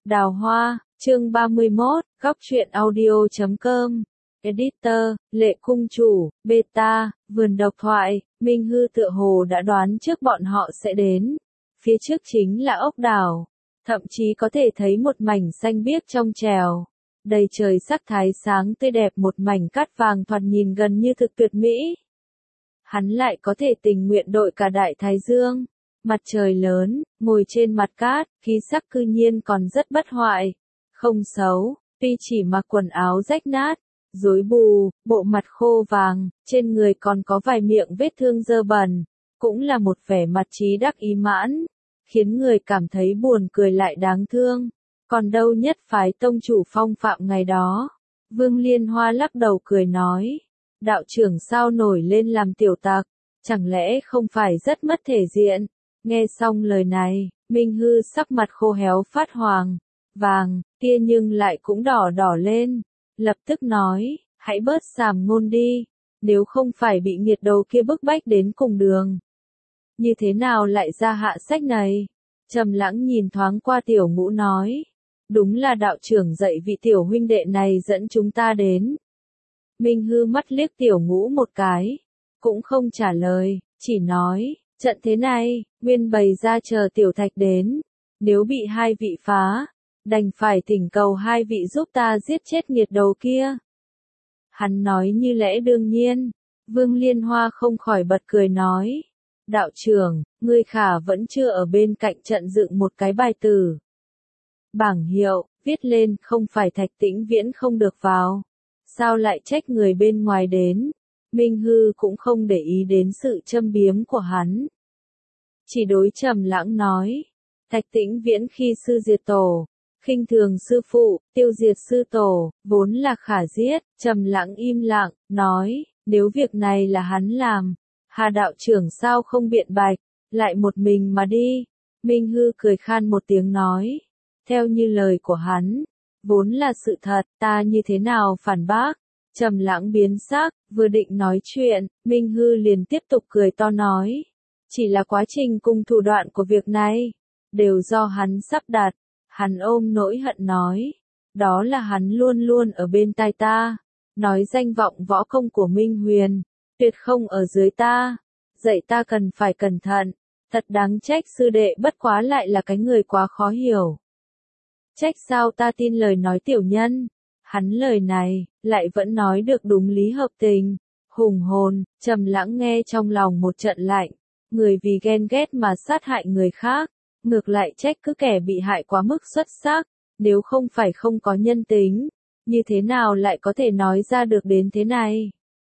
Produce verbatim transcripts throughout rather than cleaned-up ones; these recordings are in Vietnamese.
Đào Hoa, chương ba mươi mốt, góc truyện audio chấm com. Editor, Lệ Cung Chủ, Beta, Vườn Độc Thoại, Minh Hư tựa hồ đã đoán trước bọn họ sẽ đến. Phía trước chính là ốc đảo, thậm chí có thể thấy một mảnh xanh biếc trong trèo. Đầy trời sắc thái sáng tươi đẹp, một mảnh cát vàng thoạt nhìn gần như thực tuyệt mỹ. Hắn lại có thể tình nguyện đội cả đại thái dương. Mặt trời lớn, ngồi trên mặt cát, khí sắc cư nhiên còn rất bất hoại. Không xấu, tuy chỉ mặc quần áo rách nát, rối bù, bộ mặt khô vàng, trên người còn có vài miệng vết thương dơ bẩn, cũng là một vẻ mặt trí đắc ý mãn, khiến người cảm thấy buồn cười lại đáng thương. Còn đâu nhất phái tông chủ phong phạm ngày đó. Vương Liên Hoa lắc đầu cười nói, đạo trưởng sao nổi lên làm tiểu tặc, chẳng lẽ không phải rất mất thể diện. Nghe xong lời này, Minh Hư sắc mặt khô héo phát hoàng, vàng, kia nhưng lại cũng đỏ đỏ lên, lập tức nói, hãy bớt sàm ngôn đi, nếu không phải bị nghiệt đầu kia bức bách đến cùng đường. Như thế nào lại ra hạ sách này? Trầm Lãng nhìn thoáng qua Tiểu Ngũ nói, đúng là đạo trưởng dạy vị tiểu huynh đệ này dẫn chúng ta đến. Minh Hư mắt liếc Tiểu Ngũ một cái, cũng không trả lời, chỉ nói, trận thế này, nguyên bày ra chờ tiểu thạch đến, nếu bị hai vị phá, đành phải thỉnh cầu hai vị giúp ta giết chết nghiệt đầu kia. Hắn nói như lẽ đương nhiên, Vương Liên Hoa không khỏi bật cười nói, đạo trưởng, ngươi khả vẫn chưa ở bên cạnh trận dựng một cái bài tử. Bảng hiệu, viết lên không phải Thạch Tĩnh Viễn không được vào, sao lại trách người bên ngoài đến. Minh Hư cũng không để ý đến sự châm biếm của hắn. Chỉ đối Trầm Lãng nói, Thạch Tĩnh Viễn khi sư diệt tổ, khinh thường sư phụ, tiêu diệt sư tổ, vốn là khả giết. Trầm Lãng im lặng, nói, nếu việc này là hắn làm, Hà đạo trưởng sao không biện bạch, lại một mình mà đi. Minh Hư cười khan một tiếng nói, theo như lời của hắn, vốn là sự thật, ta như thế nào phản bác. Trầm Lãng biến sắc, vừa định nói chuyện, Minh Hư liền tiếp tục cười to nói, chỉ là quá trình cùng thủ đoạn của việc này, đều do hắn sắp đặt. Hắn ôm nỗi hận nói, đó là hắn luôn luôn ở bên tai ta, nói danh vọng võ công của Minh Huyền, tuyệt không ở dưới ta, dạy ta cần phải cẩn thận, thật đáng trách sư đệ bất quá lại là cái người quá khó hiểu. Trách sao ta tin lời nói tiểu nhân. Hắn lời này, lại vẫn nói được đúng lý hợp tình, hùng hồn. Trầm Lãng nghe trong lòng một trận lạnh, người vì ghen ghét mà sát hại người khác, ngược lại trách cứ kẻ bị hại quá mức xuất sắc, nếu không phải không có nhân tính, như thế nào lại có thể nói ra được đến thế này.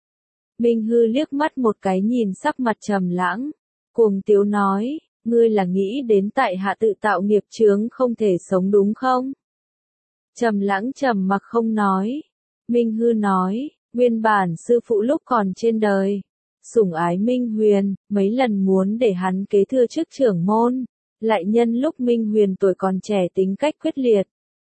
Minh Hư liếc mắt một cái nhìn sắc mặt Trầm Lãng, cuồng tiếu nói, ngươi là nghĩ đến tại hạ tự tạo nghiệp chướng không thể sống đúng không? Trầm Lãng trầm mặc không nói. Minh Hư nói, nguyên bản sư phụ lúc còn trên đời, sủng ái Minh Huyền, mấy lần muốn để hắn kế thừa chức trưởng môn, lại nhân lúc Minh Huyền tuổi còn trẻ tính cách quyết liệt,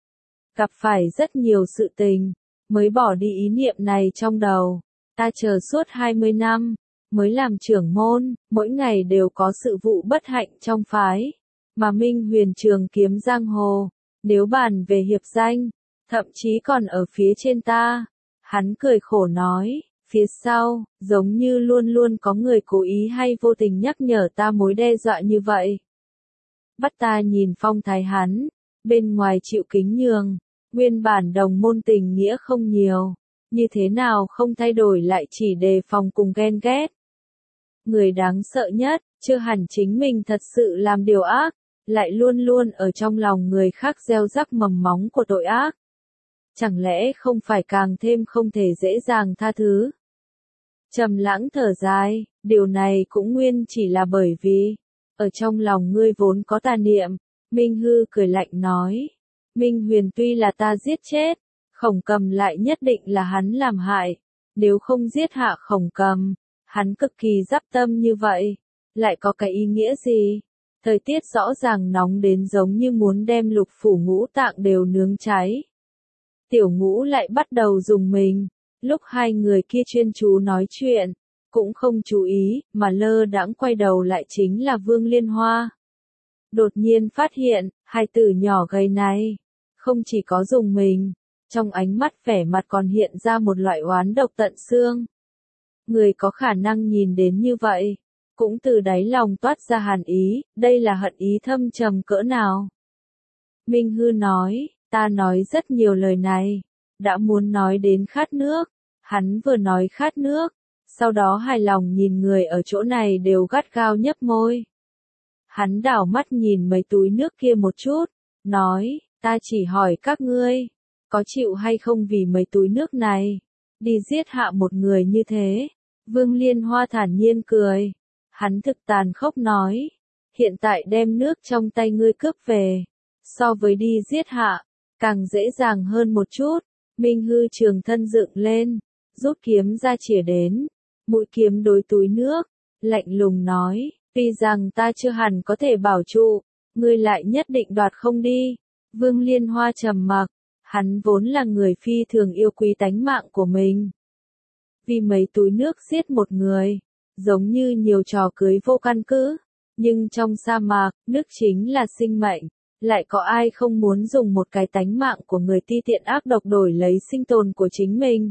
gặp phải rất nhiều sự tình, mới bỏ đi ý niệm này trong đầu. Ta chờ suốt hai mươi năm, mới làm trưởng môn, mỗi ngày đều có sự vụ bất hạnh trong phái, mà Minh Huyền trường kiếm giang hồ. Nếu bàn về hiệp danh, thậm chí còn ở phía trên ta. Hắn cười khổ nói, phía sau, giống như luôn luôn có người cố ý hay vô tình nhắc nhở ta mối đe dọa như vậy. Bắt ta nhìn phong thái hắn, bên ngoài chịu kính nhường, nguyên bản đồng môn tình nghĩa không nhiều, như thế nào không thay đổi lại chỉ đề phòng cùng ghen ghét. Người đáng sợ nhất, chưa hẳn chính mình thật sự làm điều ác, lại luôn luôn ở trong lòng người khác gieo rắc mầm móng của tội ác. Chẳng lẽ không phải càng thêm không thể dễ dàng tha thứ? Trầm Lãng thở dài, điều này cũng nguyên chỉ là bởi vì, ở trong lòng ngươi vốn có tà niệm. Minh Hư cười lạnh nói, Minh Huyền tuy là ta giết chết, Khổng Cầm lại nhất định là hắn làm hại. Nếu không giết hạ Khổng Cầm, hắn cực kỳ dắp tâm như vậy, lại có cái ý nghĩa gì? Thời tiết rõ ràng nóng đến giống như muốn đem lục phủ ngũ tạng đều nướng cháy. Tiểu Ngũ lại bắt đầu rùng mình, lúc hai người kia chuyên chú nói chuyện, cũng không chú ý, mà lơ đãng quay đầu lại chính là Vương Liên Hoa. Đột nhiên phát hiện, hai tử nhỏ gầy này, không chỉ có dùng mình, trong ánh mắt vẻ mặt còn hiện ra một loại oán độc tận xương. Người có khả năng nhìn đến như vậy, cũng từ đáy lòng toát ra hàn ý, đây là hận ý thâm trầm cỡ nào. Minh Hư nói, ta nói rất nhiều lời này, đã muốn nói đến khát nước, hắn vừa nói khát nước, sau đó hài lòng nhìn người ở chỗ này đều gắt gao nhấp môi. Hắn đảo mắt nhìn mấy túi nước kia một chút, nói, ta chỉ hỏi các ngươi, có chịu hay không vì mấy túi nước này, đi giết hạ một người như thế. Vương Liên Hoa thản nhiên cười, hắn thực tàn khốc nói, hiện tại đem nước trong tay ngươi cướp về, so với đi giết hạ, càng dễ dàng hơn một chút. Minh Hư trường thân dựng lên, rút kiếm ra chìa đến, mũi kiếm đối túi nước, lạnh lùng nói, tuy rằng ta chưa hẳn có thể bảo trụ, ngươi lại nhất định đoạt không đi. Vương Liên Hoa trầm mặc, hắn vốn là người phi thường yêu quý tánh mạng của mình. Vì mấy túi nước giết một người, giống như nhiều trò cưới vô căn cứ, nhưng trong sa mạc, nước chính là sinh mệnh, lại có ai không muốn dùng một cái tánh mạng của người ti tiện ác độc đổi lấy sinh tồn của chính mình.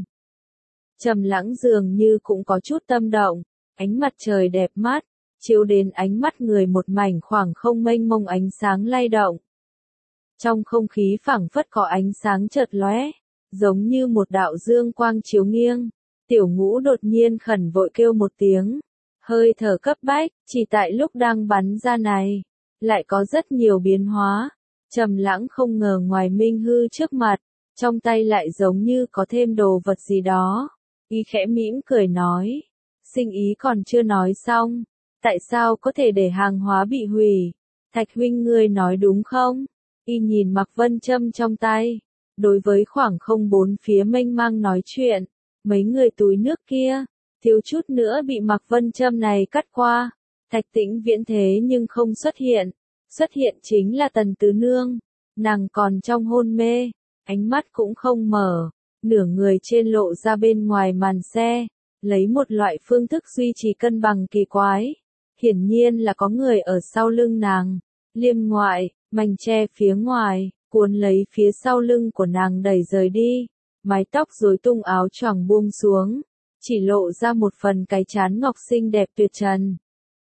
Trầm Lãng dường như cũng có chút tâm động, ánh mặt trời đẹp mắt, chiếu đến ánh mắt người một mảnh khoảng không mênh mông ánh sáng lay động. Trong không khí phảng phất có ánh sáng chợt lóe, giống như một đạo dương quang chiếu nghiêng. Tiểu Ngũ đột nhiên khẩn vội kêu một tiếng, hơi thở cấp bách, chỉ tại lúc đang bắn ra này, lại có rất nhiều biến hóa. Trầm Lãng không ngờ ngoài Minh Hư trước mặt, trong tay lại giống như có thêm đồ vật gì đó. Y khẽ mỉm cười nói, sinh ý còn chưa nói xong, tại sao có thể để hàng hóa bị hủy? Thạch huynh ngươi nói đúng không? Y nhìn Mạc Vân Châm trong tay, đối với khoảng không bốn phía mênh mang nói chuyện, mấy người túi nước kia, thiếu chút nữa bị Mạc Vân Châm này cắt qua. Thạch Tĩnh Viễn thế nhưng không xuất hiện, xuất hiện chính là Tần Tứ Nương, nàng còn trong hôn mê, ánh mắt cũng không mở, nửa người trên lộ ra bên ngoài màn xe, lấy một loại phương thức duy trì cân bằng kỳ quái. Hiển nhiên là có người ở sau lưng nàng, liêm ngoại, mảnh che phía ngoài, cuốn lấy phía sau lưng của nàng đẩy rời đi, mái tóc rối tung áo choàng buông xuống, chỉ lộ ra một phần cái trán ngọc xinh đẹp tuyệt trần.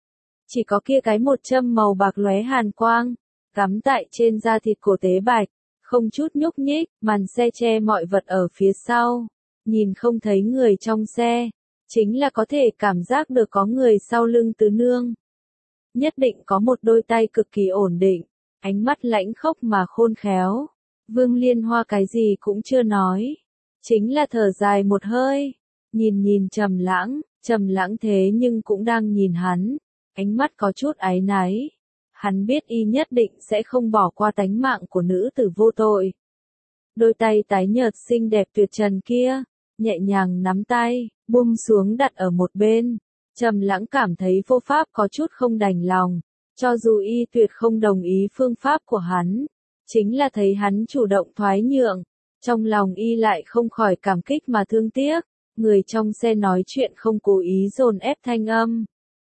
Chỉ có kia cái một châm màu bạc lóe hàn quang, cắm tại trên da thịt cổ tế bạch, không chút nhúc nhích, màn xe che mọi vật ở phía sau, nhìn không thấy người trong xe, chính là có thể cảm giác được có người sau lưng Tứ Nương. Nhất định có một đôi tay cực kỳ ổn định, ánh mắt lãnh khốc mà khôn khéo. Vương Liên Hoa cái gì cũng chưa nói, chính là thở dài một hơi, nhìn nhìn Trầm Lãng, Trầm Lãng thế nhưng cũng đang nhìn hắn, ánh mắt có chút áy náy. Hắn biết y nhất định sẽ không bỏ qua tánh mạng của nữ tử vô tội. Đôi tay tái nhợt xinh đẹp tuyệt trần kia, nhẹ nhàng nắm tay, buông xuống đặt ở một bên. Trầm Lãng cảm thấy vô pháp có chút không đành lòng, cho dù y tuyệt không đồng ý phương pháp của hắn, chính là thấy hắn chủ động thoái nhượng, trong lòng y lại không khỏi cảm kích mà thương tiếc. Người trong xe nói chuyện không cố ý dồn ép thanh âm,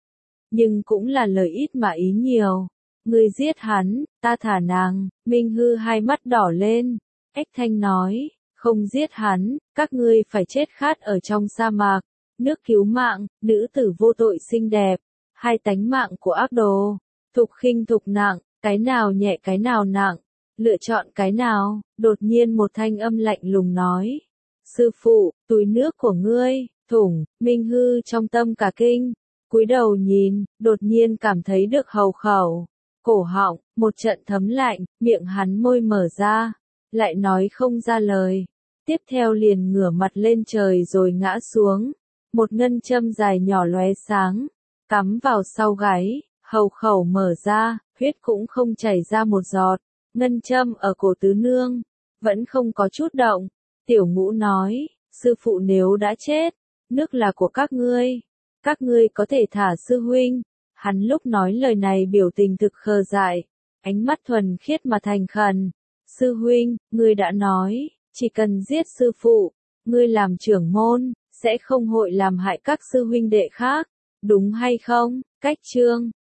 nhưng cũng là lời ít mà ý nhiều. Ngươi giết hắn, ta thả nàng. Minh Hư hai mắt đỏ lên, ếch thanh nói, không giết hắn, các ngươi phải chết khát ở trong sa mạc. Nước cứu mạng, nữ tử vô tội xinh đẹp, hai tánh mạng của ác đồ, thục khinh thục nặng, cái nào nhẹ cái nào nặng, lựa chọn cái nào? Đột nhiên một thanh âm lạnh lùng nói, sư phụ, túi nước của ngươi, thủng. Minh Hư trong tâm cả kinh, cúi đầu nhìn, đột nhiên cảm thấy được hầu khẩu, cổ họng, một trận thấm lạnh, miệng hắn môi mở ra, lại nói không ra lời, tiếp theo liền ngửa mặt lên trời rồi ngã xuống. Một ngân châm dài nhỏ lóe sáng, cắm vào sau gáy, hầu khẩu mở ra, huyết cũng không chảy ra một giọt. Ngân châm ở cổ Tứ Nương, vẫn không có chút động. Tiểu Ngũ nói, sư phụ nếu đã chết, nước là của các ngươi, các ngươi có thể thả sư huynh. Hắn lúc nói lời này biểu tình thực khờ dại, ánh mắt thuần khiết mà thành khẩn. Sư huynh, ngươi đã nói, chỉ cần giết sư phụ, ngươi làm trưởng môn, sẽ không hội làm hại các sư huynh đệ khác, đúng hay không? Cách chương